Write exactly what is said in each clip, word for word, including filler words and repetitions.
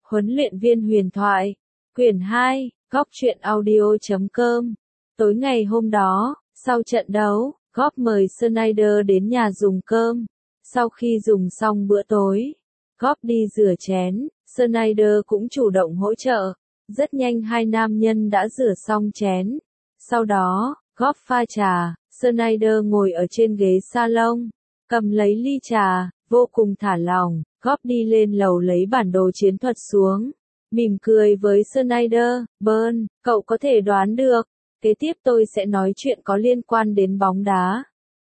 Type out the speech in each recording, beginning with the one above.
Huấn luyện viên huyền thoại. Quyển hai, góc truyện audio chấm com. Tối ngày hôm đó, sau trận đấu, Klopp mời Sneijder đến nhà dùng cơm. Sau khi dùng xong bữa tối, Klopp đi rửa chén, Sneijder cũng chủ động hỗ trợ. Rất nhanh hai nam nhân đã rửa xong chén. Sau đó, Klopp pha trà, Sneijder ngồi ở trên ghế salon, cầm lấy ly trà, vô cùng thả lỏng. Klopp đi lên lầu lấy bản đồ chiến thuật xuống, mỉm cười với Sneijder. Bern, cậu có thể đoán được, kế tiếp tôi sẽ nói chuyện có liên quan đến bóng đá.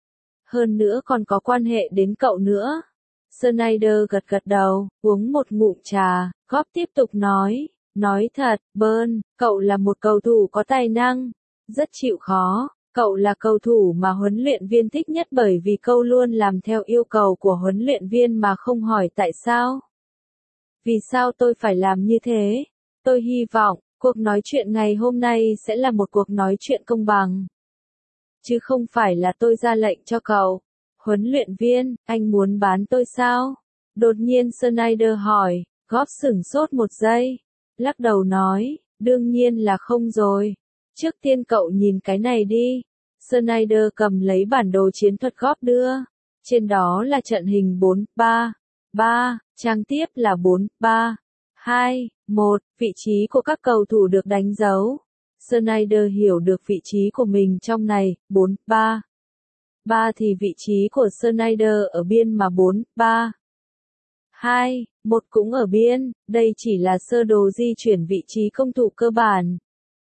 Hơn nữa còn có quan hệ đến cậu nữa. Sneijder gật gật đầu, uống một ngụm trà. Klopp tiếp tục nói, nói thật, Bern, cậu là một cầu thủ có tài năng, rất chịu khó. Cậu là cầu thủ mà huấn luyện viên thích nhất bởi vì cậu luôn làm theo yêu cầu của huấn luyện viên mà không hỏi tại sao. Vì sao tôi phải làm như thế? Tôi hy vọng, cuộc nói chuyện ngày hôm nay sẽ là một cuộc nói chuyện công bằng. Chứ không phải là tôi ra lệnh cho cậu. Huấn luyện viên, anh muốn bán tôi sao? Đột nhiên Sneijder hỏi. Klopp sửng sốt một giây. Lắc đầu nói, đương nhiên là không rồi. Trước tiên cậu nhìn cái này đi. Sneijder cầm lấy bản đồ chiến thuật Klopp đưa. Trên đó là trận hình bốn ba ba, trang tiếp là bốn ba hai một, vị trí của các cầu thủ được đánh dấu. Sneijder hiểu được vị trí của mình trong này, bốn ba ba thì vị trí của Sneijder ở biên mà bốn ba hai một cũng ở biên, đây chỉ là sơ đồ di chuyển vị trí công thủ cơ bản.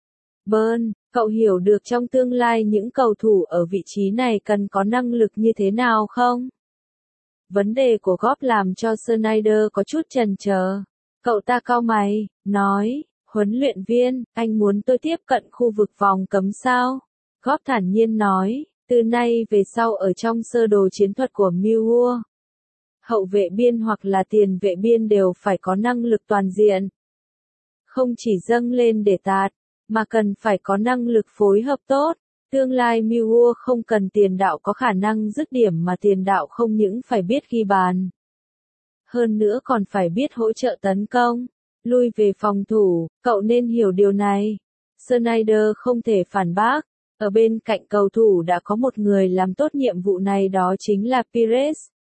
Bern, cậu hiểu được trong tương lai những cầu thủ ở vị trí này cần có năng lực như thế nào không? Vấn đề của Klopp làm cho Sneijder có chút chần chờ. Cậu ta cau mày, nói, huấn luyện viên, anh muốn tôi tiếp cận khu vực vòng cấm sao? Klopp thản nhiên nói, từ nay về sau ở trong sơ đồ chiến thuật của Millwall, hậu vệ biên hoặc là tiền vệ biên đều phải có năng lực toàn diện. Không chỉ dâng lên để tạt, mà cần phải có năng lực phối hợp tốt. Tương lai Millwall không cần tiền đạo có khả năng dứt điểm mà tiền đạo không những phải biết ghi bàn. Hơn nữa còn phải biết hỗ trợ tấn công, lui về phòng thủ, cậu nên hiểu điều này. Sneijder không thể phản bác, ở bên cạnh cầu thủ đã có một người làm tốt nhiệm vụ này, đó chính là Pires.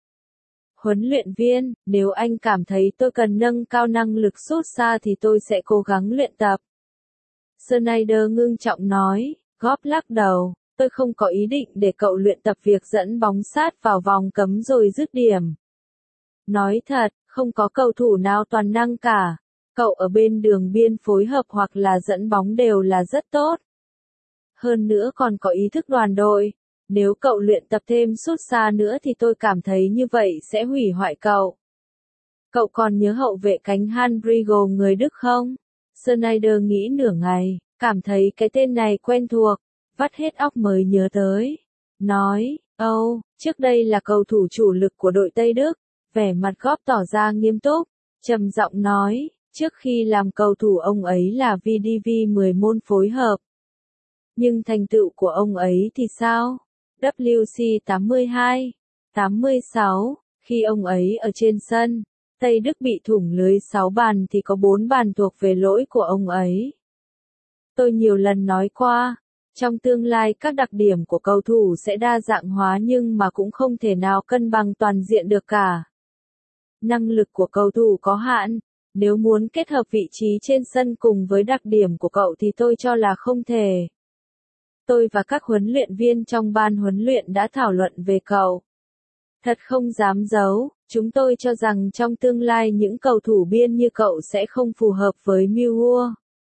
Huấn luyện viên, nếu anh cảm thấy tôi cần nâng cao năng lực sút xa thì tôi sẽ cố gắng luyện tập. Sneijder ngưng trọng nói. Klopp lắc đầu, tôi không có ý định để cậu luyện tập việc dẫn bóng sát vào vòng cấm rồi dứt điểm. Nói thật, không có cầu thủ nào toàn năng cả. Cậu ở bên đường biên phối hợp hoặc là dẫn bóng đều là rất tốt. Hơn nữa còn có ý thức đoàn đội. Nếu cậu luyện tập thêm sút xa nữa thì tôi cảm thấy như vậy sẽ hủy hoại cậu. Cậu còn nhớ hậu vệ cánh Han Briegel người Đức không? Sneijder nghĩ nửa ngày. Cảm thấy cái tên này quen thuộc, vắt hết óc mới nhớ tới. Nói, âu, oh, trước đây là cầu thủ chủ lực của đội Tây Đức. Vẻ mặt Klopp tỏ ra nghiêm túc, trầm giọng nói, trước khi làm cầu thủ ông ấy là vê đê vê mười môn phối hợp. Nhưng thành tựu của ông ấy thì sao? vê xê tám mươi hai, tám mươi sáu, khi ông ấy ở trên sân, Tây Đức bị thủng lưới sáu bàn thì có bốn bàn thuộc về lỗi của ông ấy. Tôi nhiều lần nói qua, trong tương lai các đặc điểm của cầu thủ sẽ đa dạng hóa nhưng mà cũng không thể nào cân bằng toàn diện được cả. Năng lực của cầu thủ có hạn, nếu muốn kết hợp vị trí trên sân cùng với đặc điểm của cậu thì tôi cho là không thể. Tôi và các huấn luyện viên trong ban huấn luyện đã thảo luận về cậu. Thật không dám giấu, chúng tôi cho rằng trong tương lai những cầu thủ biên như cậu sẽ không phù hợp với Millwall.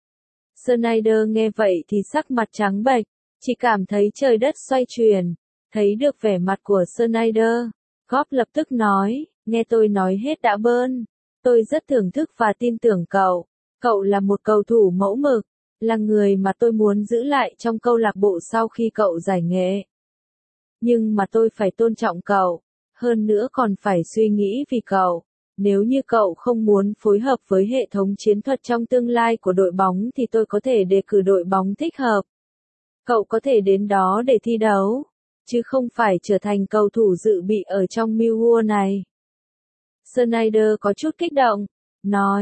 Sneijder nghe vậy thì sắc mặt trắng bệch, chỉ cảm thấy trời đất xoay chuyển. Thấy được vẻ mặt của Sneijder, Klopp lập tức nói, nghe tôi nói hết đã Bern. Tôi rất thưởng thức và tin tưởng cậu. Cậu là một cầu thủ mẫu mực, là người mà tôi muốn giữ lại trong câu lạc bộ sau khi cậu giải nghệ. Nhưng mà tôi phải tôn trọng cậu, hơn nữa còn phải suy nghĩ vì cậu. Nếu như cậu không muốn phối hợp với hệ thống chiến thuật trong tương lai của đội bóng thì tôi có thể đề cử đội bóng thích hợp. Cậu có thể đến đó để thi đấu, chứ không phải trở thành cầu thủ dự bị ở trong Millwall này. Sneijder có chút kích động, nói,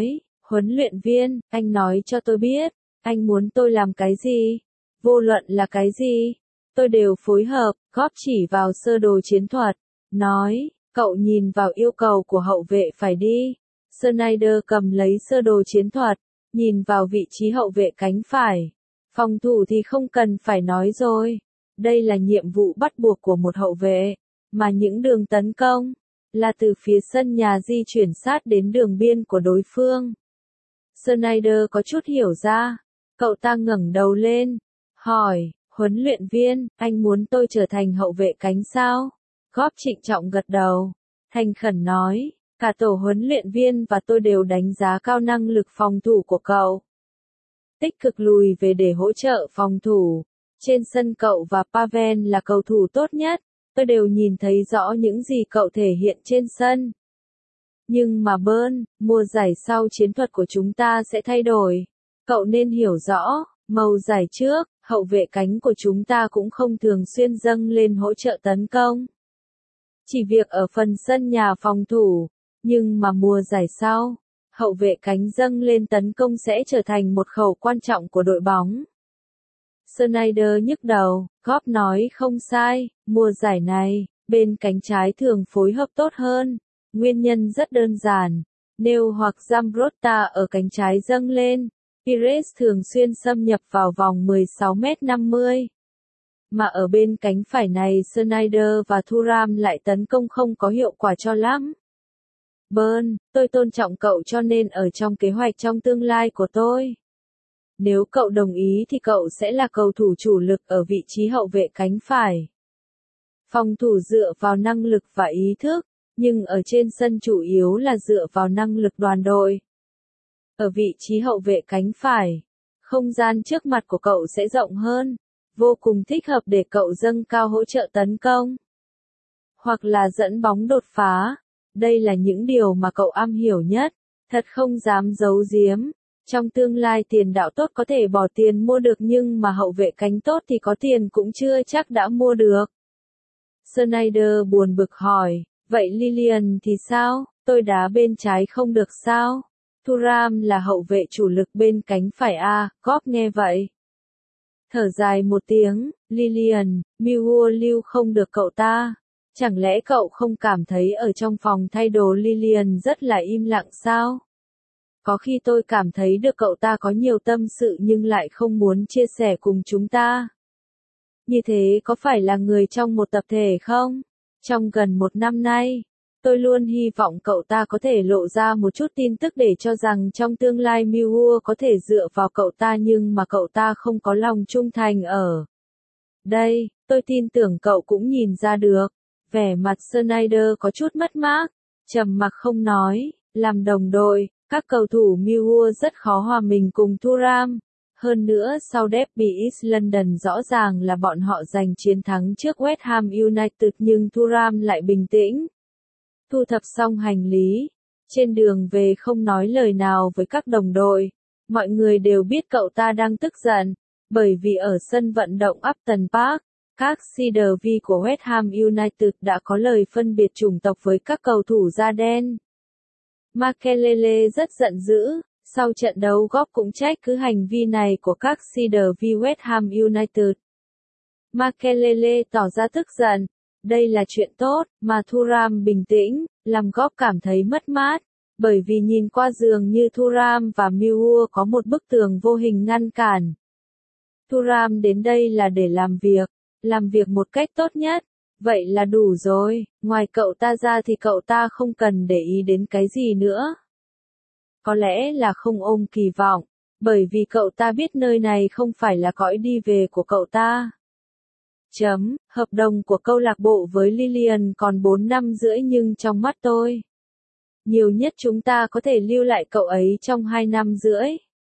Huấn luyện viên, anh nói cho tôi biết, anh muốn tôi làm cái gì? Vô luận là cái gì? Tôi đều phối hợp, góp chỉ vào sơ đồ chiến thuật. Nói, cậu nhìn vào yêu cầu của hậu vệ phải đi. Snyder cầm lấy sơ đồ chiến thuật, nhìn vào vị trí hậu vệ cánh phải. Phòng thủ thì không cần phải nói rồi. Đây là nhiệm vụ bắt buộc của một hậu vệ. Mà những đường tấn công, là từ phía sân nhà di chuyển sát đến đường biên của đối phương. Snyder có chút hiểu ra. Cậu ta ngẩng đầu lên, hỏi, huấn luyện viên, anh muốn tôi trở thành hậu vệ cánh sao? Góp trịnh trọng gật đầu, thành khẩn nói, cả tổ huấn luyện viên và tôi đều đánh giá cao năng lực phòng thủ của cậu. Tích cực lùi về để hỗ trợ phòng thủ. Trên sân cậu và Pavel là cầu thủ tốt nhất, tôi đều nhìn thấy rõ những gì cậu thể hiện trên sân. Nhưng mà Bern, mùa giải sau chiến thuật của chúng ta sẽ thay đổi. Cậu nên hiểu rõ, màu giải trước, hậu vệ cánh của chúng ta cũng không thường xuyên dâng lên hỗ trợ tấn công. Chỉ việc ở phần sân nhà phòng thủ, nhưng mà mùa giải sau, hậu vệ cánh dâng lên tấn công sẽ trở thành một khẩu quan trọng của đội bóng. Snyder nhức đầu, Góp nói không sai, mùa giải này, bên cánh trái thường phối hợp tốt hơn. Nguyên nhân rất đơn giản, Neil hoặc Zambrotta ở cánh trái dâng lên, Pires thường xuyên xâm nhập vào vòng mười sáu mét năm mươi. Mà ở bên cánh phải này Snyder và Thuram lại tấn công không có hiệu quả cho lắm. Bern, tôi tôn trọng cậu cho nên ở trong kế hoạch trong tương lai của tôi. Nếu cậu đồng ý thì cậu sẽ là cầu thủ chủ lực ở vị trí hậu vệ cánh phải. Phòng thủ dựa vào năng lực và ý thức, nhưng ở trên sân chủ yếu là dựa vào năng lực đoàn đội. Ở vị trí hậu vệ cánh phải, không gian trước mặt của cậu sẽ rộng hơn, vô cùng thích hợp để cậu dâng cao hỗ trợ tấn công. Hoặc là dẫn bóng đột phá. Đây là những điều mà cậu am hiểu nhất, thật không dám giấu giếm. Trong tương lai tiền đạo tốt có thể bỏ tiền mua được nhưng mà hậu vệ cánh tốt thì có tiền cũng chưa chắc đã mua được. Snyder buồn bực hỏi, vậy Lilian thì sao, tôi đá bên trái không được sao? Thuram là hậu vệ chủ lực bên cánh phải a, Góp nghe vậy. Thở dài một tiếng, Lilian, Millwall lưu không được cậu ta. Chẳng lẽ cậu không cảm thấy ở trong phòng thay đồ Lilian rất là im lặng sao? Có khi tôi cảm thấy được cậu ta có nhiều tâm sự nhưng lại không muốn chia sẻ cùng chúng ta. Như thế có phải là người trong một tập thể không? Trong gần một năm nay, tôi luôn hy vọng cậu ta có thể lộ ra một chút tin tức để cho rằng trong tương lai Millwall có thể dựa vào cậu ta nhưng mà cậu ta không có lòng trung thành ở đây, tôi tin tưởng cậu cũng nhìn ra được. Vẻ mặt Snyder có chút mất mát, trầm mặc không nói, làm đồng đội, các cầu thủ Millwall rất khó hòa mình cùng Thuram. Hơn nữa sau derby East London rõ ràng là bọn họ giành chiến thắng trước West Ham United nhưng Thuram lại bình tĩnh. Thu thập xong hành lý, trên đường về không nói lời nào với các đồng đội. Mọi người đều biết cậu ta đang tức giận, bởi vì ở sân vận động Upton Park, các Cedar V của West Ham United đã có lời phân biệt chủng tộc với các cầu thủ da đen. Makelele rất giận dữ, sau trận đấu Góp cũng trách cứ hành vi này của các Cedar V West Ham United. Makelele tỏ ra tức giận, đây là chuyện tốt, mà Thuram bình tĩnh, làm Góp cảm thấy mất mát, bởi vì nhìn qua dường như Thuram và Millwall có một bức tường vô hình ngăn cản. Thuram đến đây là để làm việc. Làm việc một cách tốt nhất, vậy là đủ rồi, ngoài cậu ta ra thì cậu ta không cần để ý đến cái gì nữa. Có lẽ là không ôm kỳ vọng, bởi vì cậu ta biết nơi này không phải là cõi đi về của cậu ta. Chấm, hợp đồng của câu lạc bộ với Lilian còn bốn năm rưỡi nhưng trong mắt tôi, nhiều nhất chúng ta có thể lưu lại cậu ấy trong hai năm rưỡi.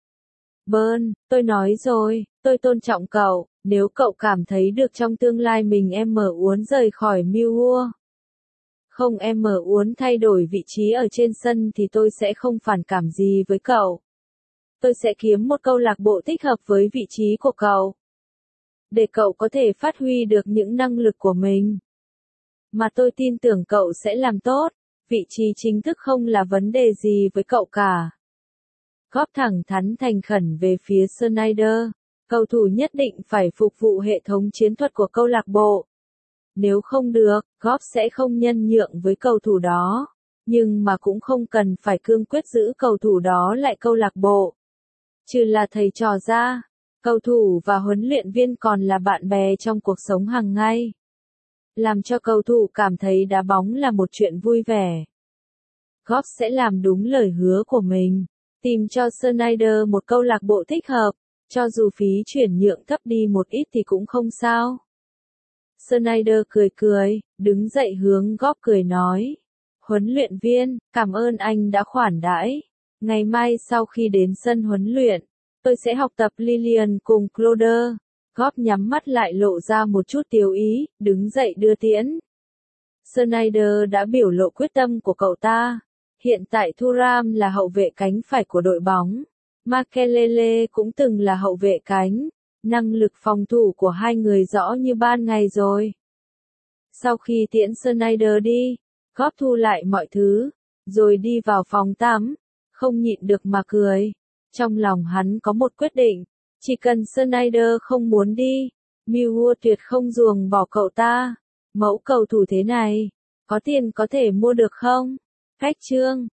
Bern, tôi nói rồi, tôi tôn trọng cậu. Nếu cậu cảm thấy được trong tương lai mình em mở uốn rời khỏi Millwall, không em mở uốn thay đổi vị trí ở trên sân thì tôi sẽ không phản cảm gì với cậu. Tôi sẽ kiếm một câu lạc bộ thích hợp với vị trí của cậu, để cậu có thể phát huy được những năng lực của mình. Mà tôi tin tưởng cậu sẽ làm tốt, vị trí chính thức không là vấn đề gì với cậu cả. Góp thẳng thắn thành khẩn về phía Snyder. Cầu thủ nhất định phải phục vụ hệ thống chiến thuật của câu lạc bộ. Nếu không được, Góp sẽ không nhân nhượng với cầu thủ đó. Nhưng mà cũng không cần phải cương quyết giữ cầu thủ đó lại câu lạc bộ. Trừ là thầy trò ra, cầu thủ và huấn luyện viên còn là bạn bè trong cuộc sống hàng ngày. Làm cho cầu thủ cảm thấy đá bóng là một chuyện vui vẻ. Góp sẽ làm đúng lời hứa của mình, tìm cho Snyder một câu lạc bộ thích hợp, cho dù phí chuyển nhượng thấp đi một ít thì cũng không sao. Snyder cười cười, đứng dậy hướng Góp cười nói. Huấn luyện viên, cảm ơn anh đã khoản đãi. Ngày mai sau khi đến sân huấn luyện, tôi sẽ học tập Lilian cùng Cloder. Góp nhắm mắt lại lộ ra một chút tiếu ý, đứng dậy đưa tiễn. Snyder đã biểu lộ quyết tâm của cậu ta. Hiện tại Thuram là hậu vệ cánh phải của đội bóng. Makelele cũng từng là hậu vệ cánh. Năng lực phòng thủ của hai người rõ như ban ngày rồi. Sau khi tiễn Snyder đi, Góp thu lại mọi thứ, rồi đi vào phòng tắm, không nhịn được mà cười. Trong lòng hắn có một quyết định, chỉ cần Snyder không muốn đi, Millwall tuyệt không ruồng bỏ cậu ta. Mẫu cầu thủ thế này, có tiền có thể mua được không? Cách chương